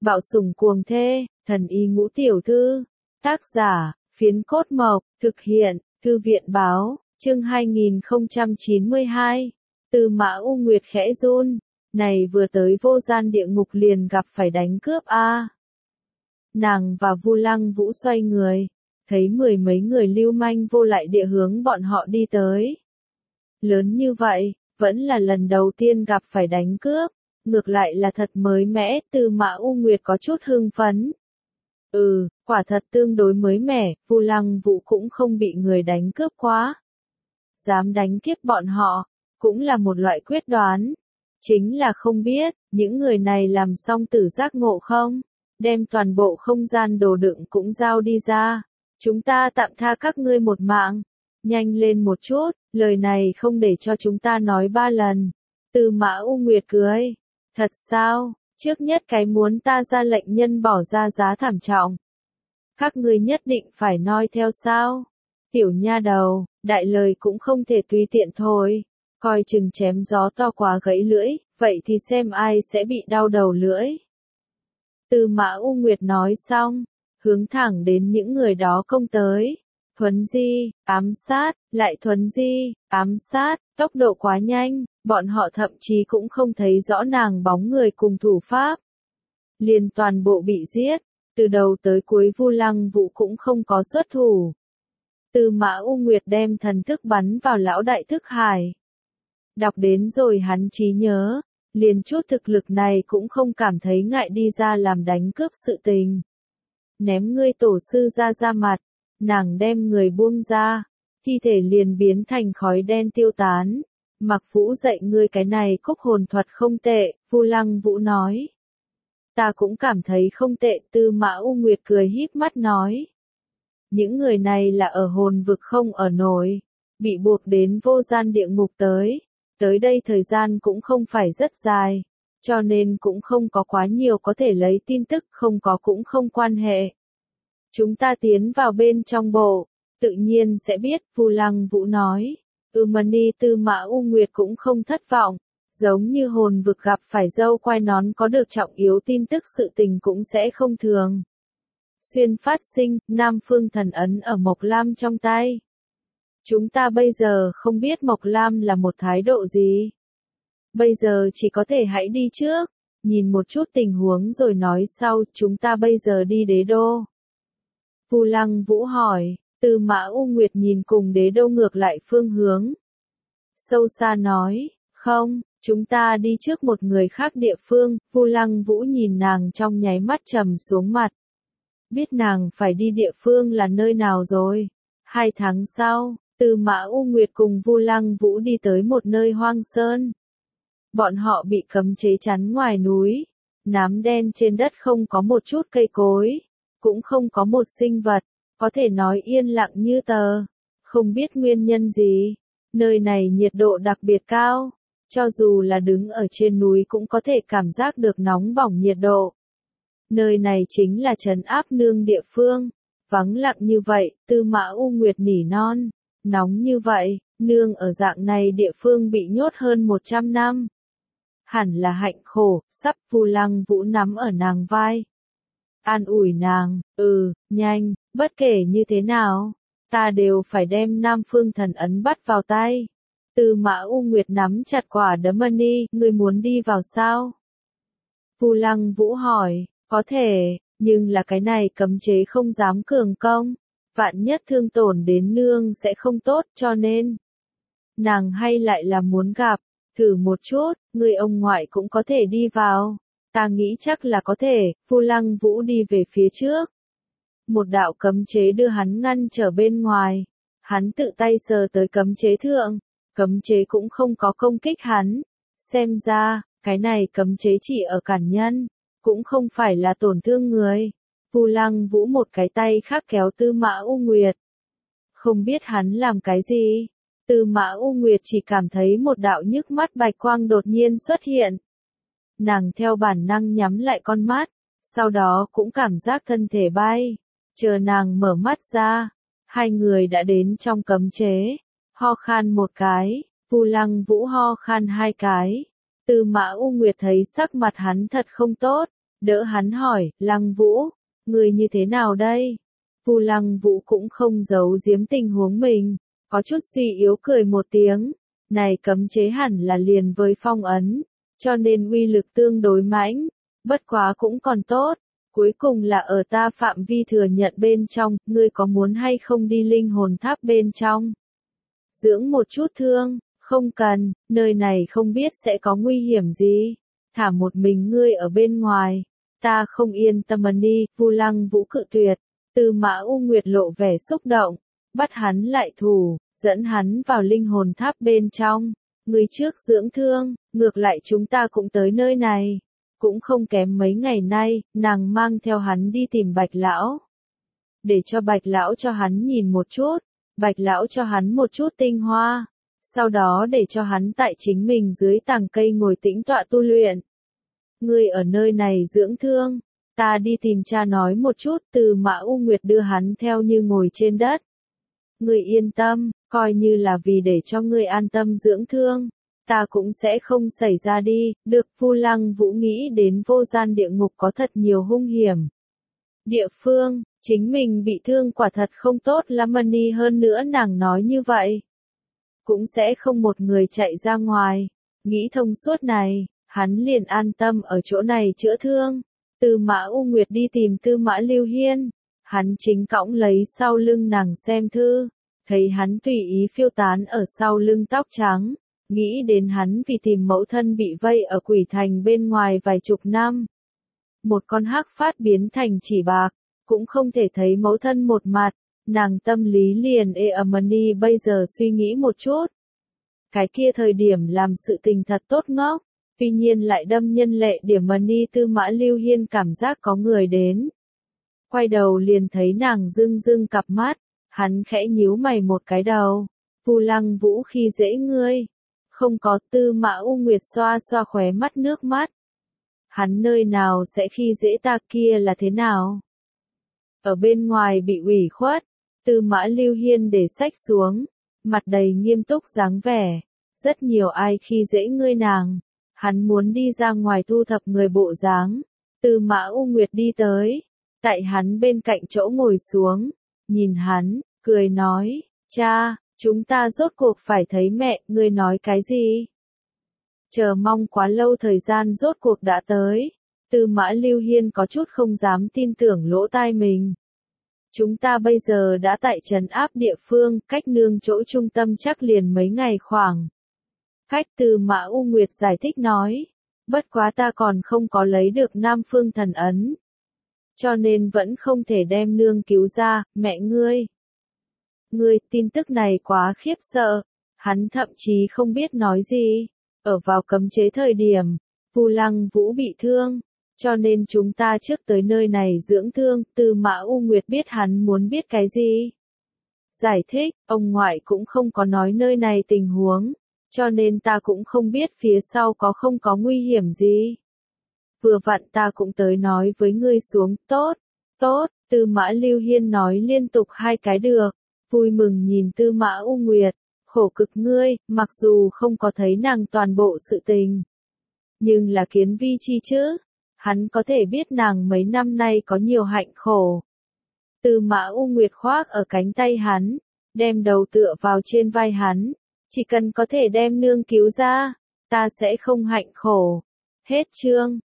Bạo sủng cuồng thê, thần y ngũ tiểu thư. Tác giả, Phiến Cốt Mộc, thực hiện, Thư viện báo, chương 2092. Tư Mã U Nguyệt khẽ run, này vừa tới vô gian địa ngục liền gặp phải đánh cướp a. Nàng và Vu Lăng Vũ xoay người, thấy mười mấy người lưu manh vô lại địa hướng bọn họ đi tới. Lớn như vậy, vẫn là lần đầu tiên gặp phải đánh cướp, ngược lại là thật mới mẻ. Tư Mã U Nguyệt có chút hưng phấn. Quả thật tương đối mới mẻ, Vu Lăng Vũ cũng không bị người đánh cướp quá. Dám đánh kiếp bọn họ, cũng là một loại quyết đoán. Chính là không biết, những người này làm xong tử giác ngộ không? Đem toàn bộ không gian đồ đựng cũng giao đi ra. Chúng ta tạm tha các ngươi một mạng. Nhanh lên một chút, lời này không để cho chúng ta nói 3 lần. Tư Mã U Nguyệt cười. Thật sao? Trước nhất cái muốn ta ra lệnh nhân bỏ ra giá thảm trọng. Các ngươi nhất định phải noi theo sao? Tiểu nha đầu, đại lời cũng không thể tùy tiện thôi. Coi chừng chém gió to quá gãy lưỡi, vậy thì xem ai sẽ bị đau đầu lưỡi. Tư Mã U Nguyệt nói xong, hướng thẳng đến những người đó công tới. Thuấn di, ám sát, lại thuấn di, ám sát, tốc độ quá nhanh, bọn họ thậm chí cũng không thấy rõ nàng bóng người cùng thủ pháp. Liền toàn bộ bị giết, từ đầu tới cuối Vu Lăng Vũ cũng không có xuất thủ. Tư Mã U Nguyệt đem thần thức bắn vào lão đại thức hải. Đọc đến rồi hắn trí nhớ, liền chút thực lực này cũng không cảm thấy ngại đi ra làm đánh cướp sự tình. Ném ngươi tổ sư ra mặt, nàng đem người buông ra, thi thể liền biến thành khói đen tiêu tán. Mặc Vũ dạy ngươi cái này cốc hồn thuật không tệ, Vu Lăng Vũ nói. Ta cũng cảm thấy không tệ. Tư Mã U Nguyệt cười híp mắt nói. Những người này là ở hồn vực không ở nổi, bị buộc đến vô gian địa ngục tới đây thời gian cũng không phải rất dài, cho nên cũng không có quá nhiều có thể lấy tin tức, không có cũng không quan hệ. Chúng ta tiến vào bên trong bộ, tự nhiên sẽ biết, Vu Lăng Vũ nói. Mani. Tư Mã U Nguyệt cũng không thất vọng, giống như hồn vực gặp phải dâu quai nón có được trọng yếu tin tức sự tình cũng sẽ không thường. Xuyên phát sinh, Nam Phương Thần Ấn ở Mộc Lam trong tay. Chúng ta bây giờ không biết Mộc Lam là một thái độ gì. Bây giờ chỉ có thể hãy đi trước, nhìn một chút tình huống rồi nói sau. Chúng ta bây giờ đi đế đô. Vu Lăng Vũ hỏi. Tư Mã U Nguyệt nhìn cùng đế đô ngược lại phương hướng. Sâu xa nói, không, chúng ta đi trước một người khác địa phương. Vu Lăng Vũ nhìn nàng trong nháy mắt trầm xuống mặt. Biết nàng phải đi địa phương là nơi nào rồi. 2 tháng sau, Tư Mã U Nguyệt cùng Vu Lăng Vũ đi tới một nơi hoang sơn. Bọn họ bị cấm chế chắn ngoài núi. Nám đen trên đất, không có một chút cây cối, cũng không có một sinh vật, có thể nói yên lặng như tờ. Không biết nguyên nhân gì, nơi này nhiệt độ đặc biệt cao, cho dù là đứng ở trên núi cũng có thể cảm giác được nóng bỏng nhiệt độ. Nơi này chính là trấn áp nương địa phương, vắng lặng như vậy. Tư Mã U Nguyệt nỉ non, nóng như vậy, nương ở dạng này địa phương bị nhốt hơn 100 năm. Hẳn là hạnh khổ. Sắp. Vu Lăng Vũ nắm ở nàng vai, an ủi nàng. Nhanh, bất kể như thế nào, ta đều phải đem Nam Phương Thần Ấn bắt vào tay. Tư Mã U Nguyệt nắm chặt quả đấm mani. Ngươi muốn đi vào sao? Vu Lăng Vũ hỏi. Có thể, nhưng là cái này cấm chế không dám cường công. Vạn nhất thương tổn đến nương sẽ không tốt, cho nên nàng hay lại là muốn gặp, thử một chút. Người ông ngoại cũng có thể đi vào. Ta nghĩ chắc là có thể. Vu Lăng Vũ đi về phía trước. Một đạo cấm chế đưa hắn ngăn trở bên ngoài. Hắn tự tay sờ tới cấm chế thượng. Cấm chế cũng không có công kích hắn. Xem ra, cái này cấm chế chỉ ở cản nhân, cũng không phải là tổn thương người. Vu Lăng Vũ một cái tay khác kéo Tư Mã U Nguyệt. Không biết hắn làm cái gì. Tư Mã U Nguyệt chỉ cảm thấy một đạo nhức mắt bạch quang đột nhiên xuất hiện. Nàng theo bản năng nhắm lại con mắt, sau đó cũng cảm giác thân thể bay. Chờ nàng mở mắt ra, 2 người đã đến trong cấm chế. Ho khan một cái, Vu Lăng Vũ ho khan 2 cái. Tư Mã U Nguyệt thấy sắc mặt hắn thật không tốt, đỡ hắn hỏi, Lăng Vũ, người như thế nào đây? Vu Lăng Vũ cũng không giấu giếm tình huống mình, có chút suy yếu cười một tiếng, này cấm chế hẳn là liền với phong ấn, cho nên uy lực tương đối mãnh, bất quá cũng còn tốt, cuối cùng là ở ta phạm vi thừa nhận bên trong, ngươi có muốn hay không đi linh hồn tháp bên trong? Dưỡng một chút thương, không cần, nơi này không biết sẽ có nguy hiểm gì, thả một mình ngươi ở bên ngoài, ta không yên tâm đi, Vu Lăng Vũ cự tuyệt. Tư Mã U Nguyệt lộ vẻ xúc động, bắt hắn lại thủ, dẫn hắn vào linh hồn tháp bên trong. Người trước dưỡng thương, ngược lại chúng ta cũng tới nơi này. Cũng không kém mấy ngày nay, nàng mang theo hắn đi tìm Bạch Lão. Để cho Bạch Lão cho hắn nhìn một chút, Bạch Lão cho hắn một chút tinh hoa. Sau đó để cho hắn tại chính mình dưới tàng cây ngồi tĩnh tọa tu luyện. Ngươi ở nơi này dưỡng thương. Ta đi tìm cha nói một chút, Từ Mã U Nguyệt đưa hắn theo như ngồi trên đất. Ngươi yên tâm, coi như là vì để cho ngươi an tâm dưỡng thương, ta cũng sẽ không xảy ra đi, được. Vu Lăng Vũ nghĩ đến vô gian địa ngục có thật nhiều hung hiểm. Địa phương, chính mình bị thương quả thật không tốt lắm đi, hơn nữa nàng nói như vậy. Cũng sẽ không một người chạy ra ngoài, nghĩ thông suốt này, hắn liền an tâm ở chỗ này chữa thương. Tư Mã U Nguyệt đi tìm Tư Mã Lưu Hiên, hắn chính cõng lấy sau lưng nàng xem thư, thấy hắn tùy ý phiêu tán ở sau lưng tóc trắng, nghĩ đến hắn vì tìm mẫu thân bị vây ở quỷ thành bên ngoài vài chục năm. Một con hắc phát biến thành chỉ bạc, cũng không thể thấy mẫu thân một mặt, nàng tâm lý liền đi bây giờ suy nghĩ một chút. Cái kia thời điểm làm sự tình thật tốt ngốc. Tuy nhiên lại đâm nhân lệ điểm đi. Tư Mã Lưu Hiên cảm giác có người đến. Quay đầu liền thấy nàng rưng rưng cặp mắt, hắn khẽ nhíu mày một cái đầu. Vu Lăng Vũ khi dễ ngươi. Không có. Tư Mã U Nguyệt xoa xoa khóe mắt nước mắt. Hắn nơi nào sẽ khi dễ ta, kia là thế nào? Ở bên ngoài bị ủy khuất, Tư Mã Lưu Hiên để sách xuống, mặt đầy nghiêm túc dáng vẻ. Rất nhiều ai khi dễ ngươi nàng. Hắn muốn đi ra ngoài thu thập người bộ dáng. Tư Mã U Nguyệt đi tới, tại hắn bên cạnh chỗ ngồi xuống, nhìn hắn, cười nói, cha, chúng ta rốt cuộc phải thấy mẹ, ngươi nói cái gì? Chờ mong quá lâu thời gian rốt cuộc đã tới. Tư Mã Lưu Hiên có chút không dám tin tưởng lỗ tai mình. Chúng ta bây giờ đã tại trấn áp địa phương, cách nương chỗ trung tâm chắc liền mấy ngày khoảng. Cách. Tư Mã U Nguyệt giải thích nói, bất quá ta còn không có lấy được Nam Phương Thần Ấn. Cho nên vẫn không thể đem nương cứu ra, mẹ ngươi. Ngươi, tin tức này quá khiếp sợ, hắn thậm chí không biết nói gì. Ở vào cấm chế thời điểm, Vu Lăng Vũ bị thương, cho nên chúng ta trước tới nơi này dưỡng thương. Tư Mã U Nguyệt biết hắn muốn biết cái gì. Giải thích, ông ngoại cũng không có nói nơi này tình huống. Cho nên ta cũng không biết phía sau có không có nguy hiểm gì. Vừa vặn ta cũng tới nói với ngươi xuống, tốt, tốt. Tư Mã Lưu Hiên nói liên tục hai cái được, vui mừng nhìn Tư Mã U Nguyệt, khổ cực ngươi, mặc dù không có thấy nàng toàn bộ sự tình. Nhưng là kiến vi chi chứ, hắn có thể biết nàng mấy năm nay có nhiều hạnh khổ. Tư Mã U Nguyệt khoác ở cánh tay hắn, đem đầu tựa vào trên vai hắn. Chỉ cần có thể đem nương cứu ra, ta sẽ không hạnh khổ. Hết chương.